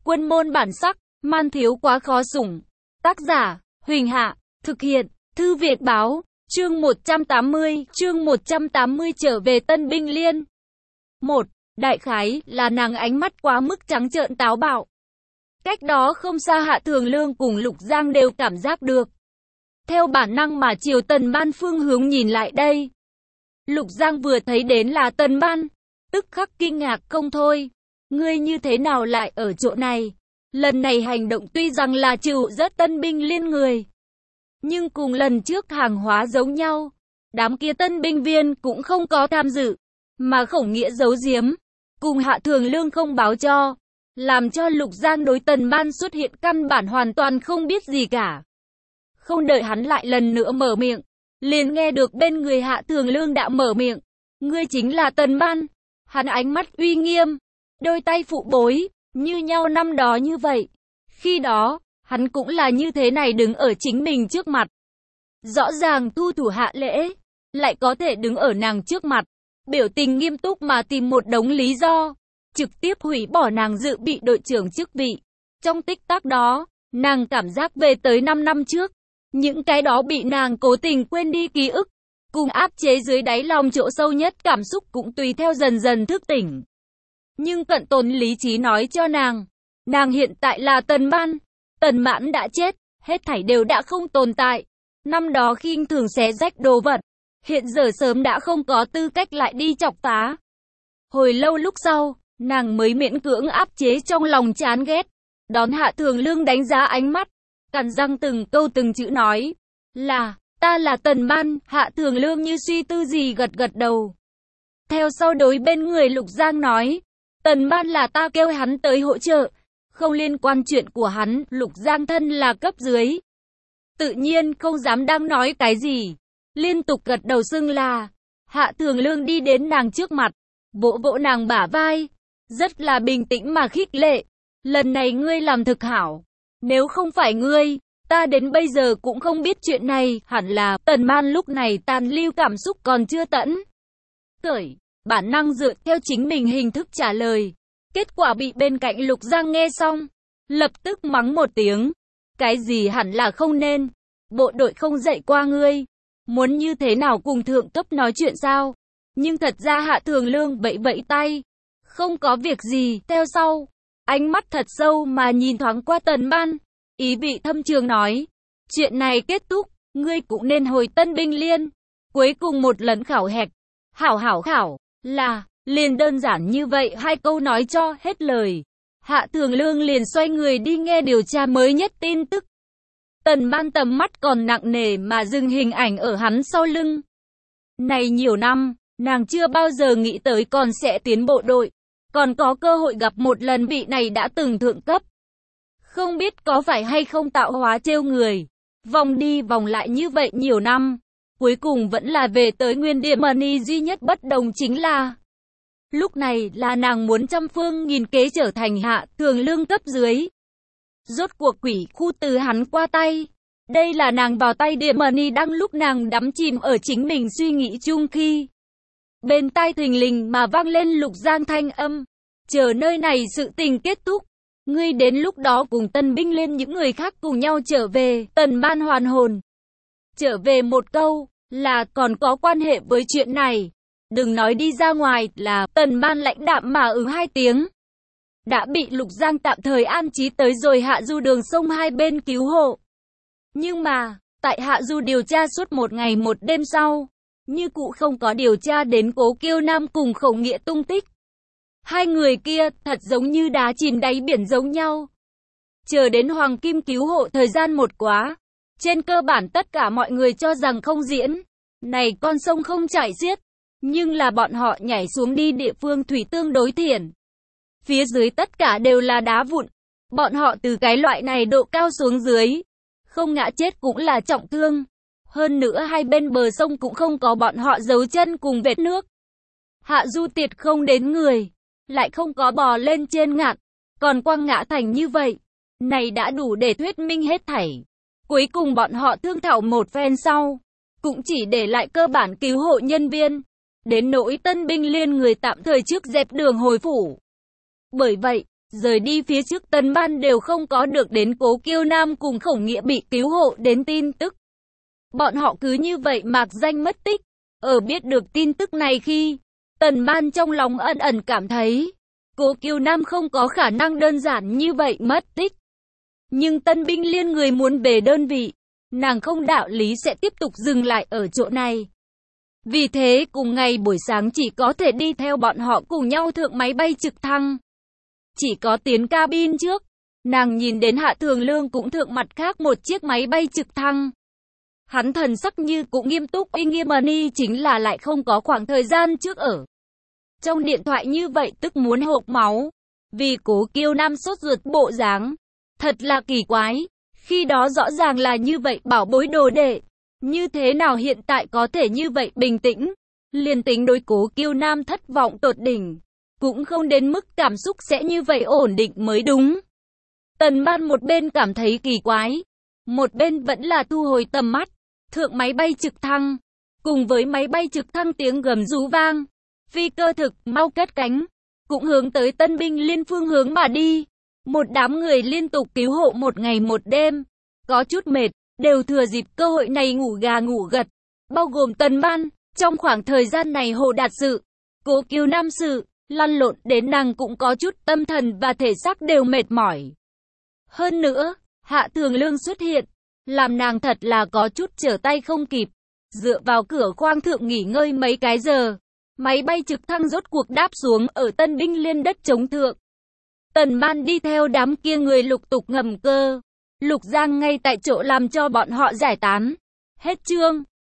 Quân môn bản sắc, man thiếu quá khó sủng. Tác giả, Huỳnh Hạ, thực hiện, Thư Việt Báo, chương 180 trở về Tân Binh Liên. 1. Đại khái là nàng ánh mắt quá mức trắng trợn táo bạo. Cách đó không xa Hạ Thường Lương cùng Lục Giang đều cảm giác được. Theo bản năng mà chiều Tần Ban phương hướng nhìn lại đây. Lục Giang vừa thấy đến là Tần Ban, tức khắc kinh ngạc không thôi. Ngươi như thế nào lại ở chỗ này? Lần này hành động tuy rằng là trừ rất Tân Binh Liên người, nhưng cùng lần trước hàng hóa giống nhau. Đám kia tân binh viên cũng không có tham dự, mà Khổng Nghĩa giấu giếm, cùng Hạ Thường Lương không báo cho, làm cho Lục Giang đối Tần Ban xuất hiện căn bản hoàn toàn không biết gì cả. Không đợi hắn lại lần nữa mở miệng, liền nghe được bên người Hạ Thường Lương đã mở miệng. Ngươi chính là Tần Ban. Hắn ánh mắt uy nghiêm, đôi tay phụ bối, như nhau năm đó như vậy. Khi đó, hắn cũng là như thế này đứng ở chính mình trước mặt. Rõ ràng thu thủ hạ lễ, lại có thể đứng ở nàng trước mặt, biểu tình nghiêm túc mà tìm một đống lý do, trực tiếp hủy bỏ nàng dự bị đội trưởng chức vị. Trong tích tắc đó, nàng cảm giác về tới 5 năm trước, những cái đó bị nàng cố tình quên đi ký ức, cùng áp chế dưới đáy lòng chỗ sâu nhất cảm xúc cũng tùy theo dần dần thức tỉnh. Nhưng cận tồn lý trí nói cho nàng hiện tại là Tần Ban, Tần Mãn đã chết, hết thảy đều đã không tồn tại. Năm đó khinh thường xé rách đồ vật, hiện giờ sớm đã không có tư cách lại đi chọc phá. Hồi lâu lúc sau, nàng mới miễn cưỡng áp chế trong lòng chán ghét, đón Hạ Thường Lương đánh giá ánh mắt, cắn răng từng câu từng chữ nói, ta là Tần Ban. Hạ Thường Lương như suy tư gì gật gật đầu. Theo sau đối bên người Lục Giang nói, Tần Ban là ta kêu hắn tới hỗ trợ, không liên quan chuyện của hắn. Lục Giang thân là cấp dưới, tự nhiên không dám đang nói cái gì, liên tục gật đầu xưng là. Hạ Thường Lương đi đến nàng trước mặt, vỗ vỗ nàng bả vai, rất là bình tĩnh mà khích lệ. Lần này ngươi làm thực hảo, nếu không phải ngươi, ta đến bây giờ cũng không biết chuyện này. Hẳn là Tần Ban lúc này tàn lưu cảm xúc còn chưa tẫn cởi, bản năng dựa theo chính mình hình thức trả lời. Kết quả bị bên cạnh Lục Giang nghe xong, lập tức mắng một tiếng. Cái gì hẳn là không nên, bộ đội không dạy qua ngươi, muốn như thế nào cùng thượng cấp nói chuyện sao? Nhưng thật ra Hạ Thường Lương vẫy vẫy tay, không có việc gì. Theo sau, ánh mắt thật sâu mà nhìn thoáng qua Tần Ban, ý vị thâm trường nói, chuyện này kết thúc, ngươi cũng nên hồi Tân Binh Liên. Cuối cùng một lần khảo hạch, khảo, liền đơn giản như vậy, hai câu nói cho hết lời. Hạ Thường Lương liền xoay người đi nghe điều tra mới nhất tin tức. Tần Ban tầm mắt còn nặng nề mà dừng hình ảnh ở hắn sau lưng. Này nhiều năm, nàng chưa bao giờ nghĩ tới còn sẽ tiến bộ đội, còn có cơ hội gặp một lần vị này đã từng thượng cấp. Không biết có phải hay không tạo hóa trêu người, vòng đi vòng lại như vậy nhiều năm, cuối cùng vẫn là về tới nguyên điểm. Money duy nhất bất đồng chính là, lúc này là nàng muốn trăm phương nghìn kế trở thành Hạ Thường Lương cấp dưới. Rốt cuộc quỷ khu từ hắn qua tay. Đây là nàng vào tay Địa Money đang lúc nàng đắm chìm ở chính mình suy nghĩ chung khi bên tai thình lình mà vang lên Lục Giang thanh âm. Chờ nơi này sự tình kết thúc, ngươi đến lúc đó cùng Tân Binh Liên những người khác cùng nhau trở về. Tần Ban hoàn hồn. Trở về một câu, là còn có quan hệ với chuyện này. Đừng nói đi ra ngoài. Là Tần Ban lãnh đạm mà hai tiếng. Đã bị Lục Giang tạm thời an trí tới rồi hạ du đường sông hai bên cứu hộ. Nhưng mà, tại hạ du điều tra suốt một ngày một đêm sau, như cụ không có điều tra đến Cố Kiêu Nam cùng Khổng Nghĩa tung tích. Hai người kia thật giống như đá chìm đáy biển giống nhau. Chờ đến Hoàng Kim cứu hộ thời gian một quá, trên cơ bản tất cả mọi người cho rằng không diễn. Này con sông không chảy xiết, nhưng là bọn họ nhảy xuống đi địa phương thủy tương đối thiển. Phía dưới tất cả đều là đá vụn. Bọn họ từ cái loại này độ cao xuống dưới, không ngã chết cũng là trọng thương. Hơn nữa hai bên bờ sông cũng không có bọn họ dấu chân cùng vết nước. Hạ du tiệt không đến người, lại không có bò lên trên ngạn, còn quăng ngã thành như vậy. Này đã đủ để thuyết minh hết thảy. Cuối cùng bọn họ thương thảo một phen sau, cũng chỉ để lại cơ bản cứu hộ nhân viên. Đến nỗi Tân Binh Liên người tạm thời trước dẹp đường hồi phủ. Bởi vậy, Rời đi phía trước Tần Ban đều không có được đến Cố Kiêu Nam cùng Khổng Nghĩa bị cứu hộ đến tin tức. Bọn họ cứ như vậy mạc danh mất tích. Ở biết được tin tức này khi, Tần Ban trong lòng ẩn ẩn cảm thấy, Cố Kiêu Nam không có khả năng đơn giản như vậy mất tích. Nhưng Tân Binh Liên người muốn về đơn vị, nàng không đạo lý sẽ tiếp tục dừng lại ở chỗ này. Vì thế cùng ngày buổi sáng chỉ có thể đi theo bọn họ cùng nhau thượng máy bay trực thăng. Chỉ có tiến cabin trước, nàng nhìn đến Hạ Thường Lương cũng thượng mặt khác một chiếc máy bay trực thăng. Hắn thần sắc như cũng nghiêm túc uy nghiêm ni chính là lại không có khoảng thời gian trước ở. Trong điện thoại như vậy tức muốn hộc máu. Vì Cố Kiêu Nam sốt ruột bộ dáng. Thật là kỳ quái. Khi đó rõ ràng là như vậy bảo bối đồ đệ. Như thế nào hiện tại có thể như vậy bình tĩnh. Liền tính đối Cố Kiêu Nam thất vọng tột đỉnh. Cũng không đến mức cảm xúc sẽ như vậy ổn định mới đúng. Tần Ban một bên cảm thấy kỳ quái. Một bên vẫn là thu hồi tầm mắt. Thượng máy bay trực thăng. Cùng với máy bay trực thăng tiếng gầm rú vang. Phi cơ thực mau cất cánh. Cũng hướng tới Tân Binh Liên phương hướng mà đi. Một đám người liên tục cứu hộ một ngày một đêm. Có chút mệt. Đều thừa dịp cơ hội này ngủ gà ngủ gật. Bao gồm Tần Ban. Trong khoảng thời gian này Hồ Đạt sự, Cố Kiêu Nam sự, lăn lộn đến nàng cũng có chút tâm thần và thể xác đều mệt mỏi. Hơn nữa, Hạ Thường Lương xuất hiện, làm nàng thật là có chút trở tay không kịp. Dựa vào cửa khoang thượng nghỉ ngơi mấy cái giờ, máy bay trực thăng rốt cuộc đáp xuống ở Tân Binh Liên đất chống thượng. Tần Ban đi theo đám kia người lục tục ngầm cơ. Lục Giang ngay tại chỗ làm cho bọn họ giải tán. Hết chương.